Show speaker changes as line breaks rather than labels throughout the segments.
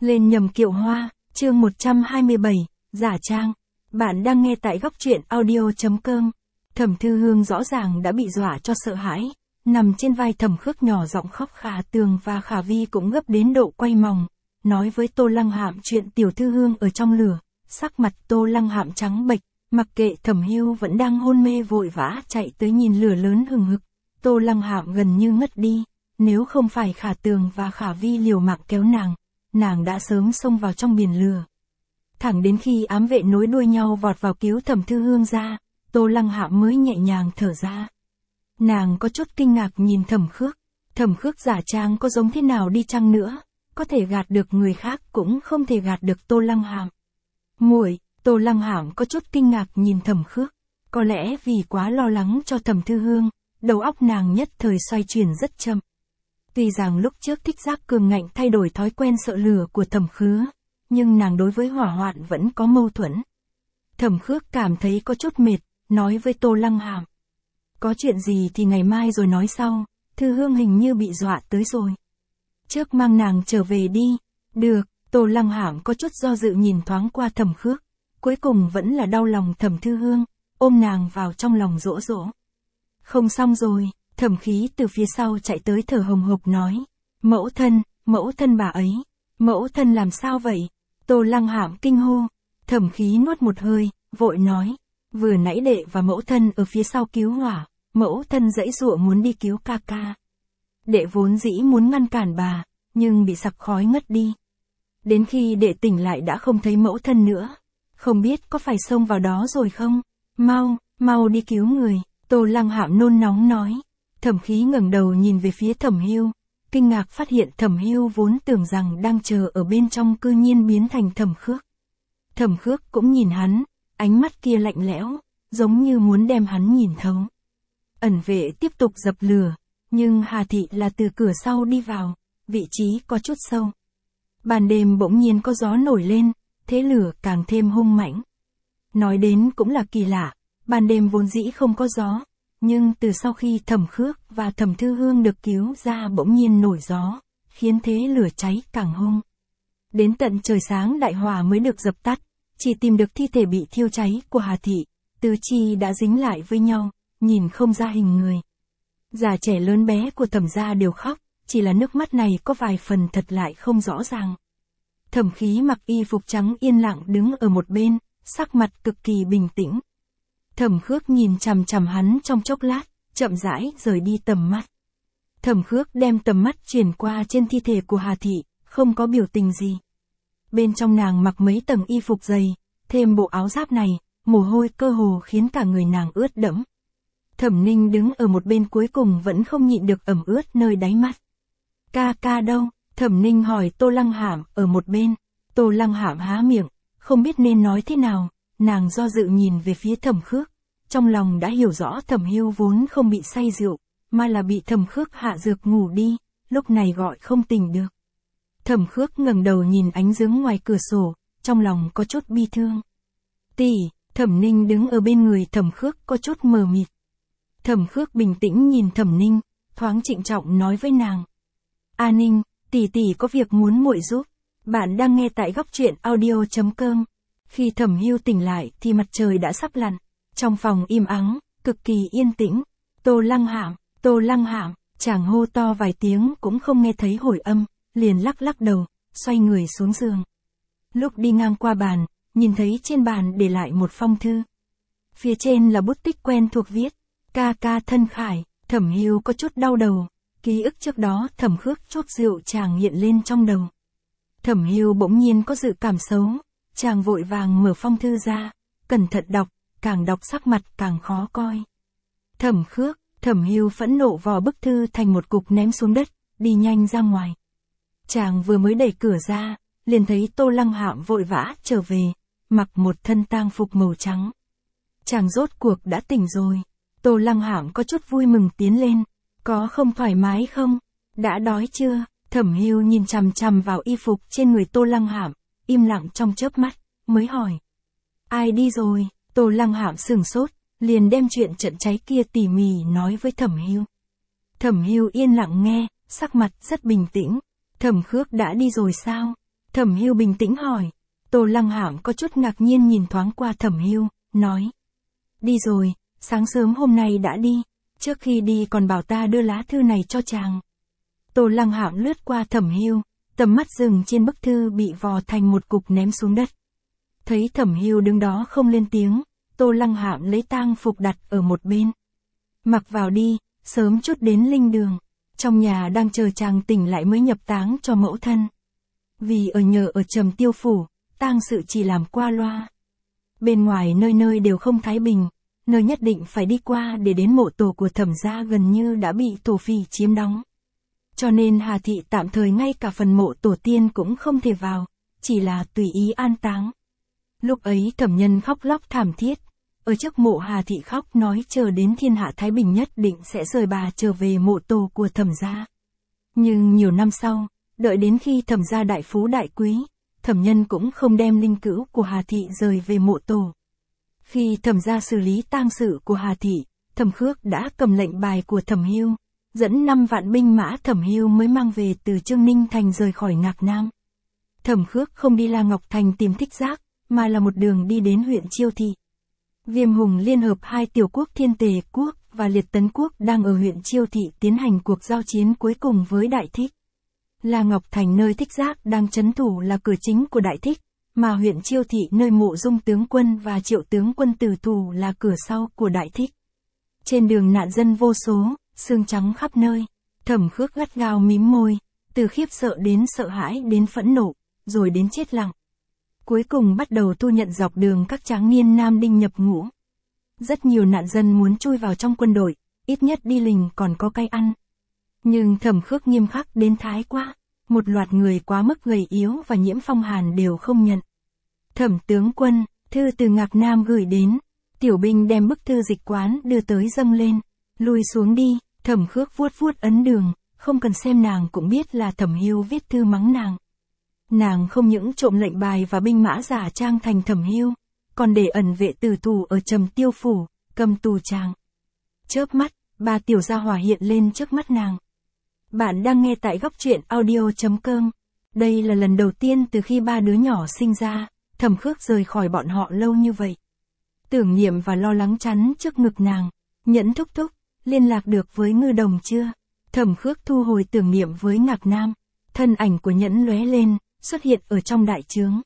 Lên nhầm kiệu hoa, chương 127, giả trang. Bạn đang nghe tại góc truyện audio.com. Thẩm Thư Hương rõ ràng đã bị dọa cho sợ hãi, nằm trên vai Thẩm Khước nhỏ giọng khóc. Khả Tường và Khả Vi cũng gấp đến độ quay mòng, nói với Tô Lăng Hạm chuyện Tiểu Thư Hương ở trong lửa. Sắc mặt Tô Lăng Hạm trắng bệch, mặc kệ Thẩm Hưu vẫn đang hôn mê vội vã chạy tới nhìn lửa lớn hừng hực. Tô Lăng Hạm gần như ngất đi, nếu không phải Khả Tường và Khả Vi liều mạng kéo nàng đã sớm xông vào trong biển lửa. Thẳng đến khi ám vệ nối đuôi nhau vọt vào cứu Thẩm Thư Hương ra, Tô Lăng Hạm mới nhẹ nhàng thở ra. Nàng có chút kinh ngạc nhìn Thẩm Khước giả trang có giống thế nào đi chăng nữa, có thể gạt được người khác cũng không thể gạt được Tô Lăng Hạm. Muội, Tô Lăng Hạm có chút kinh ngạc nhìn Thẩm Khước, có lẽ vì quá lo lắng cho Thẩm Thư Hương, đầu óc nàng nhất thời xoay chuyển rất chậm. Tuy rằng lúc trước thích giác cường ngạnh thay đổi thói quen sợ lửa của Thẩm Khứ, nhưng nàng đối với hỏa hoạn vẫn có mâu thuẫn. Thẩm Khước cảm thấy có chút mệt, nói với Tô Lăng Hạm. Có chuyện gì thì ngày mai rồi nói sau, Thư Hương hình như bị dọa tới rồi. Trước mang nàng trở về đi. Được, Tô Lăng Hạm có chút do dự nhìn thoáng qua Thẩm Khước, cuối cùng vẫn là đau lòng Thẩm Thư Hương, ôm nàng vào trong lòng dỗ dỗ. Không xong rồi. Thẩm Khí từ phía sau chạy tới thở hồng hộc nói. Mẫu thân bà ấy. Mẫu thân làm sao vậy? Tô Lăng Hạm kinh hô. Thẩm Khí nuốt một hơi, vội nói. Vừa nãy đệ và mẫu thân ở phía sau cứu hỏa, mẫu thân giãy giụa muốn đi cứu ca ca. Đệ vốn dĩ muốn ngăn cản bà, nhưng bị sặc khói ngất đi. Đến khi đệ tỉnh lại đã không thấy mẫu thân nữa. Không biết có phải xông vào đó rồi không? Mau đi cứu người. Tô Lăng Hạm nôn nóng nói. Thẩm Khí ngẩng đầu nhìn về phía Thẩm Hưu, kinh ngạc phát hiện Thẩm Hưu vốn tưởng rằng đang chờ ở bên trong cư nhiên biến thành Thẩm Khước. Thẩm Khước cũng nhìn hắn, ánh mắt kia lạnh lẽo, giống như muốn đem hắn nhìn thấu. Ẩn vệ tiếp tục dập lửa, nhưng Hà Thị là từ cửa sau đi vào, vị trí có chút sâu. Ban đêm bỗng nhiên có gió nổi lên, thế lửa càng thêm hung mãnh. Nói đến cũng là kỳ lạ, ban đêm vốn dĩ không có gió. Nhưng từ sau khi Thẩm Khước và Thẩm Thư Hương được cứu ra bỗng nhiên nổi gió, khiến thế lửa cháy càng hung. Đến tận trời sáng đại hỏa mới được dập tắt, chỉ tìm được thi thể bị thiêu cháy của Hà Thị, tứ chi đã dính lại với nhau, nhìn không ra hình người. Già trẻ lớn bé của Thẩm gia đều khóc, chỉ là nước mắt này có vài phần thật lại không rõ ràng. Thẩm Khí mặc y phục trắng yên lặng đứng ở một bên, sắc mặt cực kỳ bình tĩnh. Thẩm Khước nhìn chằm chằm hắn trong chốc lát, chậm rãi rời đi tầm mắt. Thẩm Khước đem tầm mắt chuyển qua trên thi thể của Hà Thị, không có biểu tình gì. Bên trong nàng mặc mấy tầng y phục dày, thêm bộ áo giáp này, mồ hôi cơ hồ khiến cả người nàng ướt đẫm. Thẩm Ninh đứng ở một bên cuối cùng vẫn không nhịn được ẩm ướt nơi đáy mắt. Ca ca đâu? Thẩm Ninh hỏi Tô Lăng Hạm ở một bên. Tô Lăng Hạm há miệng, không biết nên nói thế nào, nàng do dự nhìn về phía Thẩm Khước. Trong lòng đã hiểu rõ Thẩm Hưu vốn không bị say rượu, mà là bị Thẩm Khước hạ dược ngủ đi, lúc này gọi không tỉnh được. Thẩm Khước ngẩng đầu nhìn ánh dương ngoài cửa sổ, trong lòng có chút bi thương. Tỷ, Thẩm Ninh đứng ở bên người Thẩm Khước có chút mờ mịt. Thẩm Khước bình tĩnh nhìn Thẩm Ninh, thoáng trịnh trọng nói với nàng. A Ninh, tỷ có việc muốn muội giúp. Bạn đang nghe tại góc truyện audio.com. Khi Thẩm Hưu tỉnh lại thì mặt trời đã sắp lặn. Trong phòng im ắng, cực kỳ yên tĩnh. Tô Lăng Hạm, chàng hô to vài tiếng cũng không nghe thấy hồi âm, liền lắc đầu, xoay người xuống giường. Lúc đi ngang qua bàn, nhìn thấy trên bàn để lại một phong thư. Phía trên là bút tích quen thuộc viết, ca ca thân Khải. Thẩm Hưu có chút đau đầu, ký ức trước đó Thẩm Khước chốt rượu chàng hiện lên trong đầu. Thẩm Hưu bỗng nhiên có dự cảm xấu, chàng vội vàng mở phong thư ra, cẩn thận đọc. Càng đọc sắc mặt càng khó coi. Thẩm Hưu phẫn nộ vò bức thư thành một cục ném xuống đất, đi nhanh ra ngoài. Chàng vừa mới đẩy cửa ra, liền thấy Tô Lăng Hạm vội vã trở về, mặc một thân tang phục màu trắng. Chàng rốt cuộc đã tỉnh rồi. Tô Lăng Hạm có chút vui mừng tiến lên. Có không thoải mái không? Đã đói chưa? Thẩm Hưu nhìn chằm chằm vào y phục trên người Tô Lăng Hạm, im lặng trong chớp mắt, mới hỏi. Ai đi rồi? Tô Lăng Hạm sửng sốt, liền đem chuyện trận cháy kia tỉ mỉ nói với Thẩm Hưu. Thẩm Hưu yên lặng nghe, sắc mặt rất bình tĩnh. Thẩm Khước đã đi rồi sao? Thẩm Hưu bình tĩnh hỏi. Tô Lăng Hạng có chút ngạc nhiên nhìn thoáng qua Thẩm Hưu, nói. Đi rồi, sáng sớm hôm nay đã đi, trước khi đi còn bảo ta đưa lá thư này cho chàng. Tô Lăng Hạng lướt qua Thẩm Hưu, tầm mắt dừng trên bức thư bị vò thành một cục ném xuống đất. Thấy Thẩm Hưu đứng đó không lên tiếng, Tô Lăng Hạng lấy tang phục đặt ở một bên. Mặc vào đi, sớm chút đến linh đường. Trong nhà đang chờ chàng tỉnh lại mới nhập táng cho mẫu thân. Vì ở nhờ ở Trầm Tiêu phủ, tang sự chỉ làm qua loa. Bên ngoài nơi nơi đều không thái bình, nơi nhất định phải đi qua để đến mộ tổ của Thẩm gia gần như đã bị thổ phỉ chiếm đóng. Cho nên Hà thị tạm thời ngay cả phần mộ tổ tiên cũng không thể vào, chỉ là tùy ý an táng. Lúc ấy Thẩm Nhân khóc lóc thảm thiết, ở trước mộ Hà thị khóc nói chờ đến thiên hạ thái bình nhất định sẽ rời bà trở về mộ tổ của Thẩm gia. Nhưng nhiều năm sau, đợi đến khi Thẩm gia đại phú đại quý, Thẩm Nhân cũng không đem linh cữu của Hà thị rời về mộ tổ. Khi Thẩm gia xử lý tang sự của Hà thị, Thẩm Khước đã cầm lệnh bài của Thẩm Hưu, dẫn 5 vạn binh mã Thẩm Hưu mới mang về từ Trương Ninh Thành rời khỏi Ngạc Nam. Thẩm Khước không đi La Ngọc Thành tìm Thích Giác, mà là một đường đi đến huyện Chiêu Thị. Viêm Hùng liên hợp hai tiểu quốc Thiên Tề quốc và Liệt Tấn quốc đang ở huyện Chiêu Thị tiến hành cuộc giao chiến cuối cùng với Đại Thích. La Ngọc Thành nơi Thích Giác đang trấn thủ là cửa chính của Đại Thích, mà huyện Chiêu Thị nơi Mộ Dung tướng quân và Triệu tướng quân tử thủ là cửa sau của Đại Thích. Trên đường nạn dân vô số, xương trắng khắp nơi. Thẩm Khước gắt gao mím môi, từ khiếp sợ đến sợ hãi đến phẫn nộ, rồi đến chết lặng. Cuối cùng bắt đầu thu nhận dọc đường các tráng niên nam đinh nhập ngũ. Rất nhiều nạn dân muốn chui vào trong quân đội, ít nhất đi lình còn có cay ăn. Nhưng Thẩm Khước nghiêm khắc đến thái quá, một loạt người quá mức gầy yếu và nhiễm phong hàn đều không nhận. Thẩm tướng quân, thư từ Ngạc Nam gửi đến, tiểu binh đem bức thư dịch quán đưa tới dâng lên, lùi xuống đi. Thẩm Khước vuốt vuốt ấn đường, không cần xem nàng cũng biết là Thẩm Hưu viết thư mắng nàng. Nàng không những trộm lệnh bài và binh mã giả trang thành Thẩm Hưu, còn để ẩn vệ tử tù ở Trầm Tiêu phủ, cầm tù chàng. Chớp mắt, 3 tiểu gia hỏa hiện lên trước mắt nàng. Bạn đang nghe tại góc truyện audio.com. Đây là lần đầu tiên từ khi 3 đứa nhỏ sinh ra, Thẩm Khước rời khỏi bọn họ lâu như vậy. Tưởng niệm và lo lắng chắn trước ngực nàng. Nhẫn thúc thúc, liên lạc được với Ngư Đồng chưa? Thẩm Khước thu hồi tưởng niệm với Ngạc Nam. Thân ảnh của Nhẫn lóe lên, xuất hiện ở trong đại trướng.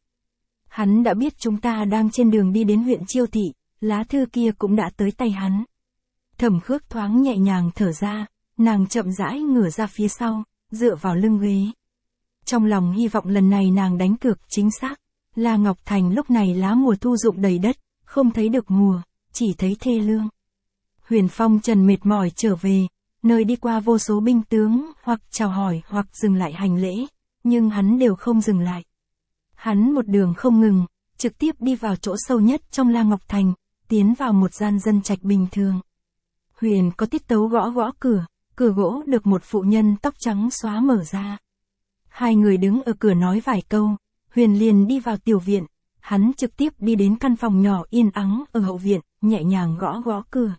Hắn đã biết chúng ta đang trên đường đi đến huyện Chiêu Thị, lá thư kia cũng đã tới tay hắn. Thẩm Khước thoáng nhẹ nhàng thở ra, nàng chậm rãi ngửa ra phía sau, dựa vào lưng ghế. Trong lòng hy vọng lần này nàng đánh cược chính xác. La Ngọc Thành lúc này lá mùa thu rụng đầy đất, không thấy được mùa, chỉ thấy thê lương. Huyền Phong Trần mệt mỏi trở về, nơi đi qua vô số binh tướng, hoặc chào hỏi hoặc dừng lại hành lễ, nhưng hắn đều không dừng lại. Hắn một đường không ngừng, trực tiếp đi vào chỗ sâu nhất trong La Ngọc Thành, tiến vào một gian dân trạch bình thường. Huyền có tiết tấu gõ gõ cửa, cửa gỗ được một phụ nhân tóc trắng xóa mở ra. Hai người đứng ở cửa nói vài câu, Huyền liền đi vào tiểu viện, hắn trực tiếp đi đến căn phòng nhỏ yên ắng ở hậu viện, nhẹ nhàng gõ gõ cửa.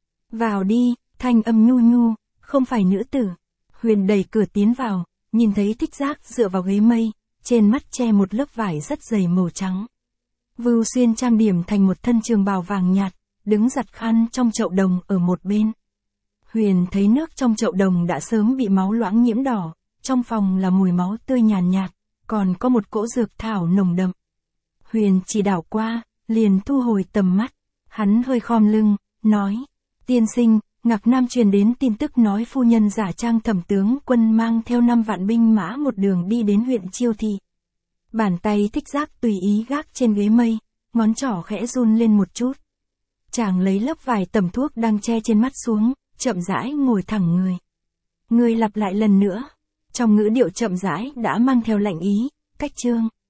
Vào đi, thanh âm nhu nhu, không phải nữ tử. Huyền đẩy cửa tiến vào, nhìn thấy Thích Giác dựa vào ghế mây, trên mắt che một lớp vải rất dày màu trắng. Vưu Xuyên trang điểm thành một thân trường bào vàng nhạt, đứng giặt khăn trong chậu đồng ở một bên. Huyền thấy nước trong chậu đồng đã sớm bị máu loãng nhiễm đỏ, trong phòng là mùi máu tươi nhàn nhạt, còn có một cỗ dược thảo nồng đậm. Huyền chỉ đảo qua, liền thu hồi tầm mắt, hắn hơi khom lưng, nói, tiên sinh, Ngạc Nam truyền đến tin tức nói phu nhân giả trang Thẩm tướng quân mang theo 5 vạn binh mã một đường đi đến huyện Chiêu Thị. Bàn tay Thích Giác tùy ý gác trên ghế mây, ngón trỏ khẽ run lên một chút. Chàng lấy lớp vải tẩm thuốc đang che trên mắt xuống, chậm rãi ngồi thẳng người. Người lặp lại lần nữa, trong ngữ điệu chậm rãi đã mang theo lạnh ý, cách chương.